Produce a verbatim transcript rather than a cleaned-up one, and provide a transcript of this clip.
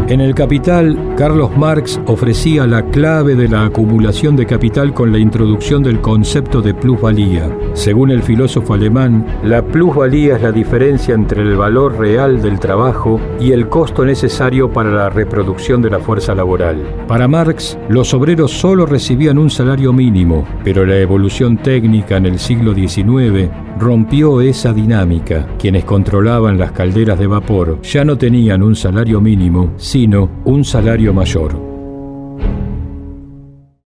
En El Capital, Carlos Marx ofrecía la clave de la acumulación de capital con la introducción del concepto de plusvalía. Según el filósofo alemán, la plusvalía es la diferencia entre el valor real del trabajo y el costo necesario para la reproducción de la fuerza laboral. Para Marx, los obreros solo recibían un salario mínimo, pero la evolución técnica en el siglo diecinueve rompió esa dinámica. Quienes controlaban las calderas de vapor ya no tenían un salario mínimo, sino un salario mayor.